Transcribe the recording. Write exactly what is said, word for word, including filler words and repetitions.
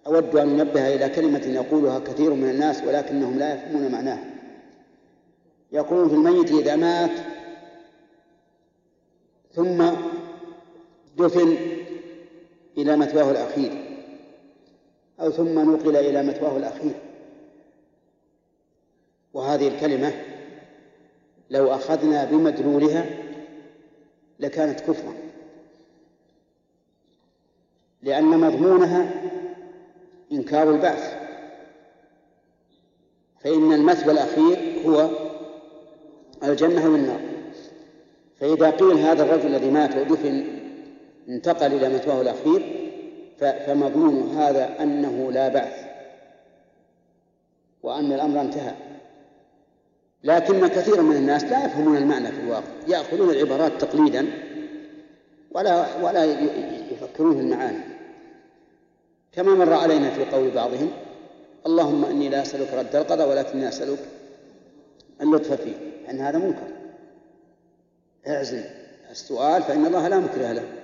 أود أن أنبه إلى كلمة يقولها كثير من الناس ولكنهم لا يفهمون معناها. يقولون في الميت إذا مات ثم دفن إلى مثواه الأخير أو ثم نقل إلى مثواه الأخير، وهذه الكلمة لو أخذنا بمدلولها لكانت كفرا، لأن مضمونها إنكار البعث، فإن المثوى الأخير هو الجنة والنار. فإذا قيل هذا الرجل الذي مات ودفن انتقل إلى مثواه الأخير فمضمون هذا أنه لا بعث وأن الأمر انتهى. لكن كثير من الناس لا يفهمون المعنى في الواقع، يأخذون العبارات تقليدا ولا ولا يفكرون في المعاني، كما مر علينا في قول بعضهم: اللهم إني لا أسألك رد القضاء ولكني أسألك اللطف فيه، أن هذا منكر. اعزم السؤال فإن الله لا مكره له.